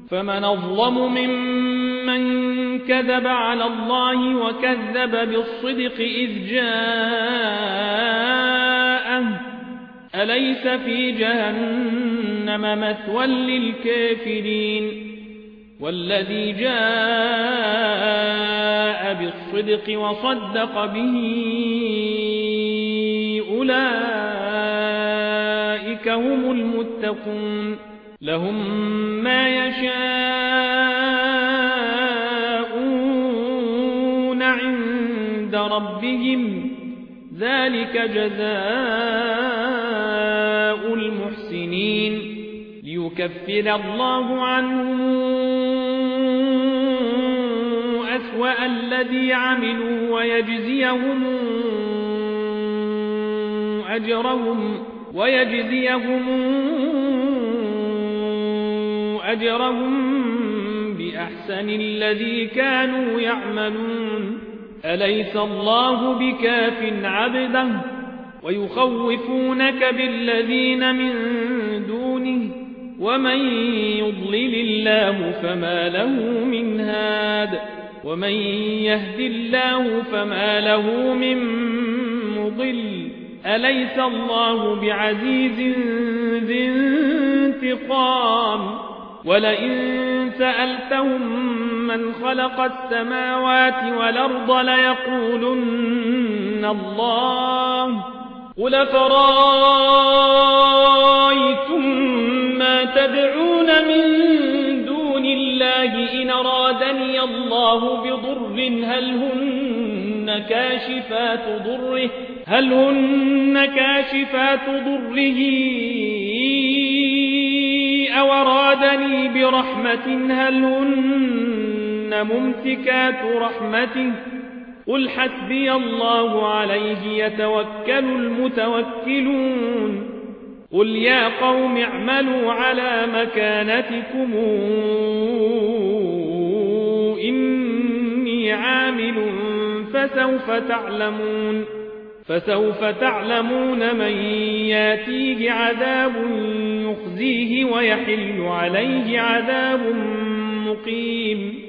فمن أظلم ممن كذب على الله وكذب بالصدق إذ جاءه أليس في جهنم مثوى للكافرين والذي جاء بالصدق وصدق به أولئك هم المتقون لهم ما يشاءون عند ربهم ذلك جزاء المحسنين ليكفر الله عنهم أسوأ الذي عملوا ويجزيهم أجرهم بأحسن الذي كانوا يعملون أليس الله بكاف عبده ويخوفونك بالذين من دونه ومن يضلل الله فما له من هاد ومن يهد الله فما له من مضل أليس الله بعزيز ذي انتقام ولئن سألتهم من خلق السماوات والأرض ليقولن الله قل فرأيتم ما تدعون من دون الله إن أرادني الله بضر هل هن كاشفات ضره أو أرادني برحمة هل هن ممسكات رحمته قل حسبي الله عليه يتوكل المتوكلون قل يا قوم اعملوا على مكانتكم إني عامل فسوف تعلمون من ياتيه عذاب يخزيه ويحل عليه عذاب مقيم